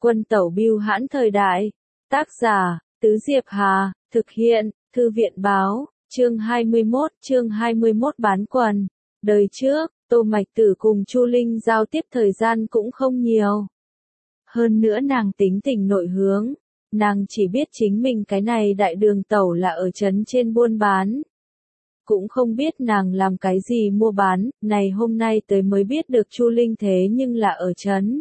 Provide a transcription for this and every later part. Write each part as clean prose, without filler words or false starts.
Quân tẩu bưu hãn thời đại. Tác giả, Tứ Diệp Hà, thực hiện, Thư viện báo, chương 21 bán quần. Đời trước, Tô Mạch Tử cùng Chu Linh giao tiếp thời gian cũng không nhiều. Hơn nữa nàng tính tình nội hướng, nàng chỉ biết chính mình cái này đại đường tẩu là ở trấn trên buôn bán. Cũng không biết nàng làm cái gì mua bán, này hôm nay tới mới biết được Chu Linh thế nhưng là ở trấn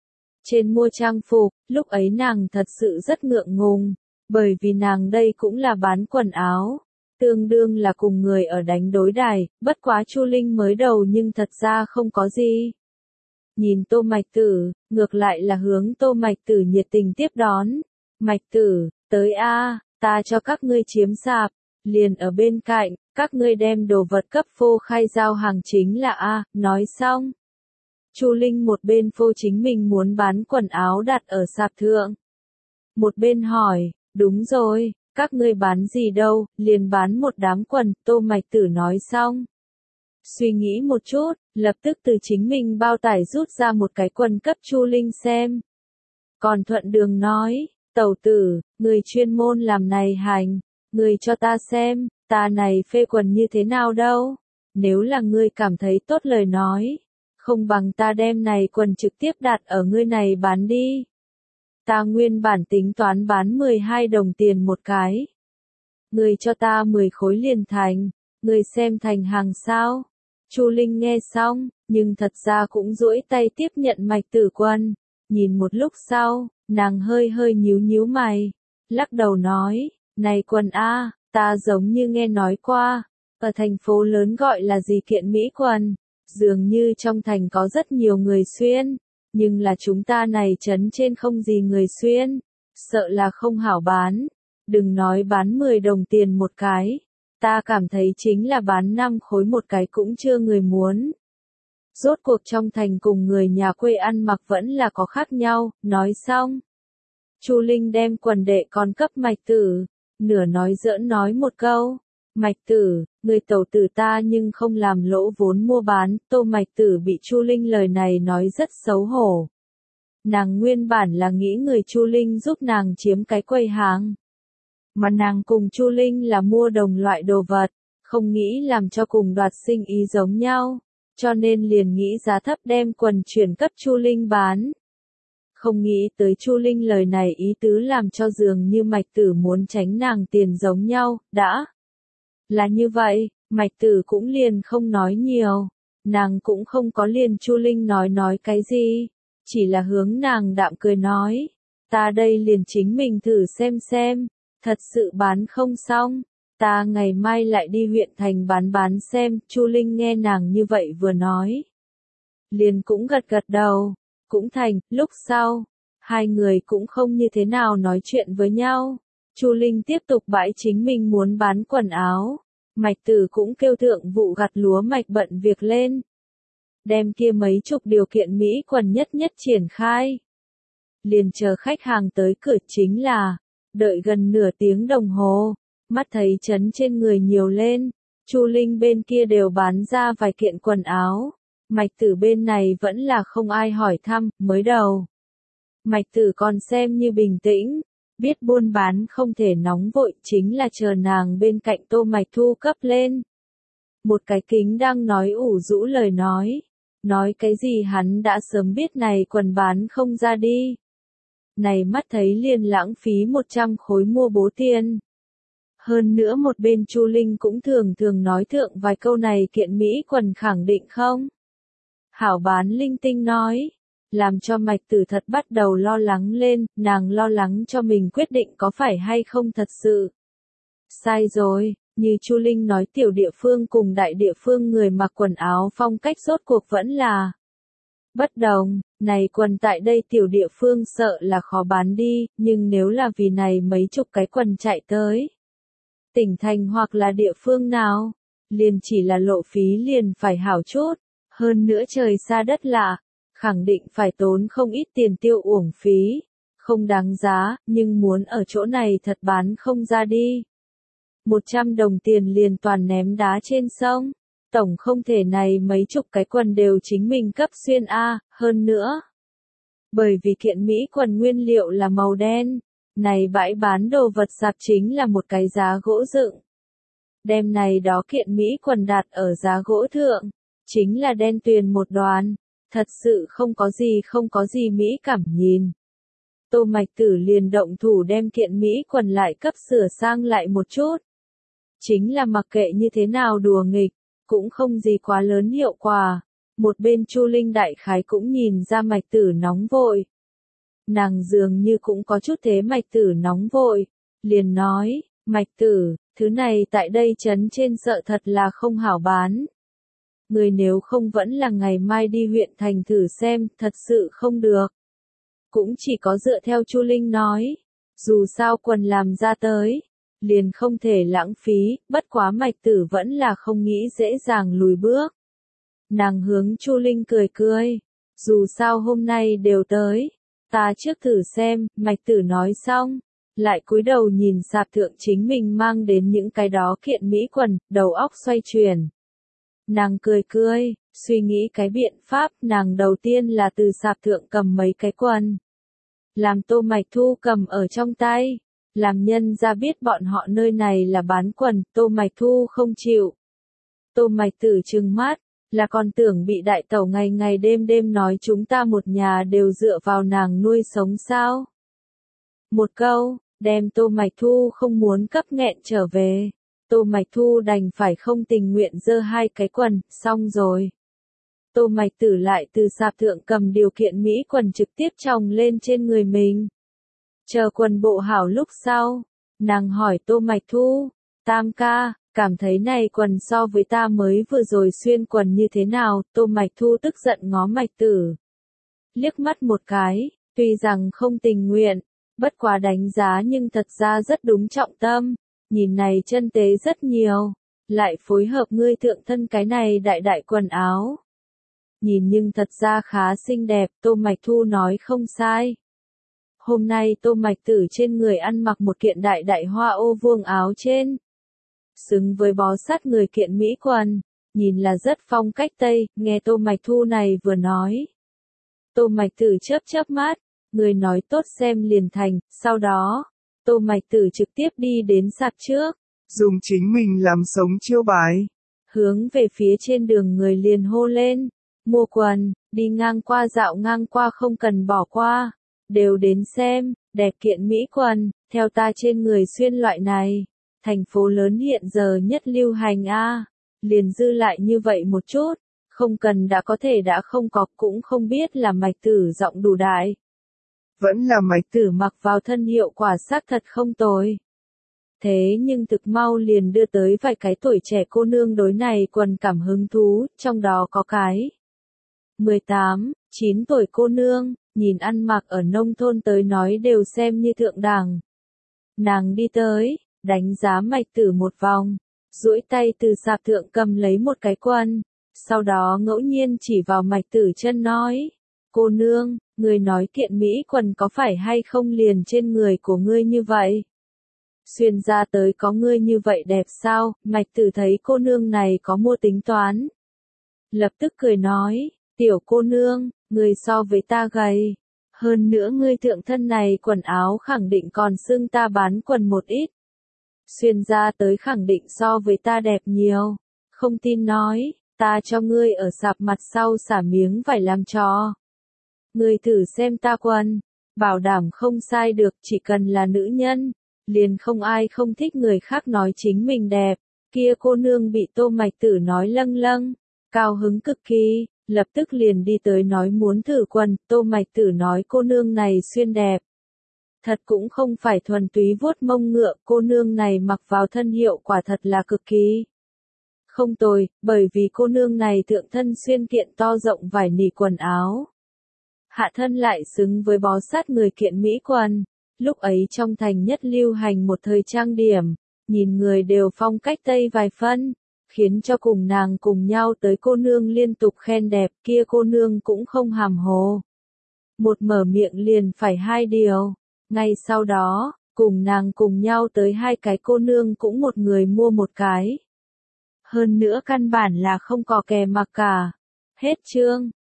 trên mua trang phục, lúc ấy nàng thật sự rất ngượng ngùng, bởi vì nàng đây cũng là bán quần áo, tương đương là cùng người ở đánh đối đài, bất quá Chu Linh mới đầu nhưng thật ra không có gì. Nhìn Tô Mạch Tử, ngược lại là hướng Tô Mạch Tử nhiệt tình tiếp đón. Mạch Tử, tới a, ta cho các ngươi chiếm sạp, liền ở bên cạnh, các ngươi đem đồ vật cấp phô khai giao hàng chính là a, nói xong. Chu Linh một bên phô chính mình muốn bán quần áo đặt ở sạp thượng. Một bên hỏi, đúng rồi, các ngươi bán gì đâu, liền bán một đám quần, Tô Mạch Tử nói xong. Suy nghĩ một chút, lập tức từ chính mình bao tải rút ra một cái quần cấp Chu Linh xem. Còn thuận đường nói, tẩu tử, người chuyên môn làm này hành, người cho ta xem, ta này phê quần như thế nào đâu. Nếu là ngươi cảm thấy tốt lời nói, không bằng ta đem này quần trực tiếp đặt ở ngươi này bán đi. Ta nguyên bản tính toán bán 12 đồng tiền một cái. Ngươi cho ta 10 khối liền thành, ngươi xem thành hàng sao. Chu Linh nghe xong, nhưng thật ra cũng duỗi tay tiếp nhận Mạch Tử quần. Nhìn một lúc sau, nàng hơi nhíu mày, lắc đầu nói, này quần a, ta giống như nghe nói qua, ở thành phố lớn gọi là gì kiện mỹ quần, dường như trong thành có rất nhiều người xuyên, nhưng là chúng ta này trấn trên không gì người xuyên, sợ là không hảo bán, đừng nói bán 10 đồng tiền một cái, ta cảm thấy chính là bán 5 khối một cái cũng chưa người muốn. Rốt cuộc trong thành cùng người nhà quê ăn mặc vẫn là có khác nhau, nói xong. Chu Linh đem quần đệ con cấp Mạch Tử, nửa nói giỡn nói một câu, Mạch Tử, người tẩu tử ta nhưng không làm lỗ vốn mua bán, Tô Mạch Tử bị Chu Linh lời này nói rất xấu hổ. Nàng nguyên bản là nghĩ người Chu Linh giúp nàng chiếm cái quầy hàng. Mà nàng cùng Chu Linh là mua đồng loại đồ vật, không nghĩ làm cho cùng đoạt sinh ý giống nhau, cho nên liền nghĩ giá thấp đem quần chuyển cấp Chu Linh bán. Không nghĩ tới Chu Linh lời này ý tứ làm cho dường như Mạch Tử muốn tránh nàng tiền giống nhau, đã. Là như vậy, Mạch Tử cũng liền không nói nhiều, nàng cũng không có liền Chu Linh nói cái gì, chỉ là hướng nàng đạm cười nói, ta đây liền chính mình thử xem, thật sự bán không xong, ta ngày mai lại đi huyện thành bán xem, Chu Linh nghe nàng như vậy vừa nói. Liền cũng gật đầu, cũng thành, lúc sau, hai người cũng không như thế nào nói chuyện với nhau. Chu Linh tiếp tục bãi chính mình muốn bán quần áo, Mạch Tử cũng kêu thượng vụ gặt lúa mạch bận việc lên. Đem kia mấy chục điều kiện mỹ quần nhất triển khai. Liền chờ khách hàng tới cửa chính là, đợi gần nửa tiếng đồng hồ, mắt thấy trấn trên người nhiều lên, Chu Linh bên kia đều bán ra vài kiện quần áo, Mạch Tử bên này vẫn là không ai hỏi thăm, mới đầu. Mạch Tử còn xem như bình tĩnh, biết buôn bán không thể nóng vội, chính là chờ nàng bên cạnh Tô Mạch thu cấp lên. Một cái kính đang nói ủ rũ lời nói cái gì hắn đã sớm biết này quần bán không ra đi. Này mắt thấy liền lãng phí 100 khối mua bố tiền. Hơn nữa một bên Chu Linh cũng thường nói thượng vài câu này kiện mỹ quần khẳng định không. Hảo bán linh tinh nói, làm cho Mạch Tử thật bắt đầu lo lắng lên, nàng lo lắng cho mình quyết định có phải hay không thật sự. Sai rồi, như Chu Linh nói tiểu địa phương cùng đại địa phương người mặc quần áo phong cách rốt cuộc vẫn là bất đồng, này quần tại đây tiểu địa phương sợ là khó bán đi, nhưng nếu là vì này mấy chục cái quần chạy tới tỉnh thành hoặc là địa phương nào, liền chỉ là lộ phí liền phải hảo chút, hơn nữa trời xa đất lạ, khẳng định phải tốn không ít tiền tiêu uổng phí, không đáng giá, nhưng muốn ở chỗ này thật bán không ra đi. 100 đồng tiền liền toàn ném đá trên sông, tổng không thể này mấy chục cái quần đều chính mình cấp xuyên a, hơn nữa. Bởi vì kiện mỹ quần nguyên liệu là màu đen, này bãi bán đồ vật sạp chính là một cái giá gỗ dựng. Đem này đó kiện mỹ quần đặt ở giá gỗ thượng, chính là đen tuyền một đoàn, thật sự không có gì mỹ cảm nhìn. Tô Mạch Tử liền động thủ đem kiện mỹ quần lại cấp sửa sang lại một chút. Chính là mặc kệ như thế nào đùa nghịch, cũng không gì quá lớn hiệu quả. Một bên Chu Linh đại khái cũng nhìn ra Mạch Tử nóng vội. Nàng dường như cũng có chút thế Mạch Tử nóng vội, liền nói, Mạch Tử, thứ này tại đây trấn trên sợ thật là không hảo bán. Người nếu không vẫn là ngày mai đi huyện thành thử xem, thật sự không được. Cũng chỉ có dựa theo Chu Linh nói, dù sao quần làm ra tới, liền không thể lãng phí, bất quá Mạch Tử vẫn là không nghĩ dễ dàng lùi bước. Nàng hướng Chu Linh cười cười, dù sao hôm nay đều tới, ta trước thử xem, Mạch Tử nói xong, lại cúi đầu nhìn sạp thượng chính mình mang đến những cái đó kiện mỹ quần, đầu óc xoay chuyển. Nàng cười cười, suy nghĩ cái biện pháp, nàng đầu tiên là từ sạp thượng cầm mấy cái quần. Làm Tô Mạch Thu cầm ở trong tay, làm nhân ra biết bọn họ nơi này là bán quần, Tô Mạch Thu không chịu. Tô Mạch Tử trừng mắt, là còn tưởng bị đại tẩu ngày ngày đêm đêm nói chúng ta một nhà đều dựa vào nàng nuôi sống sao. Một câu, đem Tô Mạch Thu không muốn cấp nghẹn trở về. Tô Mạch Thu đành phải không tình nguyện giơ hai cái quần, xong rồi. Tô Mạch Tử lại từ sạp thượng cầm điều kiện mỹ quần trực tiếp chồng lên trên người mình. Chờ quần bộ hảo lúc sau, nàng hỏi Tô Mạch Thu, Tam ca, cảm thấy này quần so với ta mới vừa rồi xuyên quần như thế nào, Tô Mạch Thu tức giận ngó Mạch Tử. Liếc mắt một cái, tuy rằng không tình nguyện, bất quá đánh giá nhưng thật ra rất đúng trọng tâm, nhìn này chân tế rất nhiều, lại phối hợp ngươi thượng thân cái này đại đại quần áo. Nhìn nhưng thật ra khá xinh đẹp, Tô Mạch Thu nói không sai. Hôm nay Tô Mạch Tử trên người ăn mặc một kiện đại đại hoa ô vuông áo trên. Xứng với bó sát người kiện mỹ quần, nhìn là rất phong cách Tây, nghe Tô Mạch Thu này vừa nói. Tô Mạch Tử chớp mắt, người nói tốt xem liền thành, sau đó, Tô Mạch Tử trực tiếp đi đến sạp trước. Dùng chính mình làm sống chiêu bài. Hướng về phía trên đường người liền hô lên, mua quần, đi ngang qua dạo ngang qua không cần bỏ qua, đều đến xem, đẹp kiện mỹ quần, theo ta trên người xuyên loại này. Thành phố lớn hiện giờ nhất lưu hành a, liền dư lại như vậy một chút, không cần đã có thể đã không có, cũng không biết là Mạch Tử giọng đủ đại. Vẫn là Mạch Tử mặc vào thân hiệu quả xác thật không tồi. Thế nhưng thực mau liền đưa tới vài cái tuổi trẻ cô nương đối này quần cảm hứng thú, trong đó có cái 18, 9 tuổi cô nương, nhìn ăn mặc ở nông thôn tới nói đều xem như thượng đẳng. Nàng đi tới, đánh giá Mạch Tử một vòng, duỗi tay từ sạp thượng cầm lấy một cái quần, sau đó ngẫu nhiên chỉ vào Mạch Tử chân nói, cô nương, người nói kiện mỹ quần có phải hay không liền trên người của ngươi như vậy? Xuyên ra tới có ngươi như vậy đẹp sao? Mạch Tử thấy cô nương này có mua tính toán. Lập tức cười nói, tiểu cô nương, ngươi so với ta gầy. Hơn nữa ngươi thượng thân này quần áo khẳng định còn xưng ta bán quần một ít. Xuyên ra tới khẳng định so với ta đẹp nhiều. Không tin nói, ta cho ngươi ở sạp mặt sau xả miếng vải làm cho. Ngươi thử xem ta quần, bảo đảm không sai được, chỉ cần là nữ nhân, liền không ai không thích người khác nói chính mình đẹp. Kia cô nương bị Tô Mạch Tử nói lâng lâng, cao hứng cực kỳ, lập tức liền đi tới nói muốn thử quần, Tô Mạch Tử nói cô nương này xuyên đẹp. Thật cũng không phải thuần túy vuốt mông ngựa, cô nương này mặc vào thân hiệu quả thật là cực kỳ không tồi, bởi vì cô nương này thượng thân xuyên kiện to rộng vải nỉ quần áo. Hạ thân lại xứng với bó sát người kiện mỹ quần, lúc ấy trong thành nhất lưu hành một thời trang điểm, nhìn người đều phong cách Tây vài phân, khiến cho cùng nàng cùng nhau tới cô nương liên tục khen đẹp, kia cô nương cũng không hàm hồ. Một mở miệng liền phải hai điều, ngay sau đó, cùng nàng cùng nhau tới hai cái cô nương cũng một người mua một cái. Hơn nữa căn bản là không có kè mặc cả. Hết chương.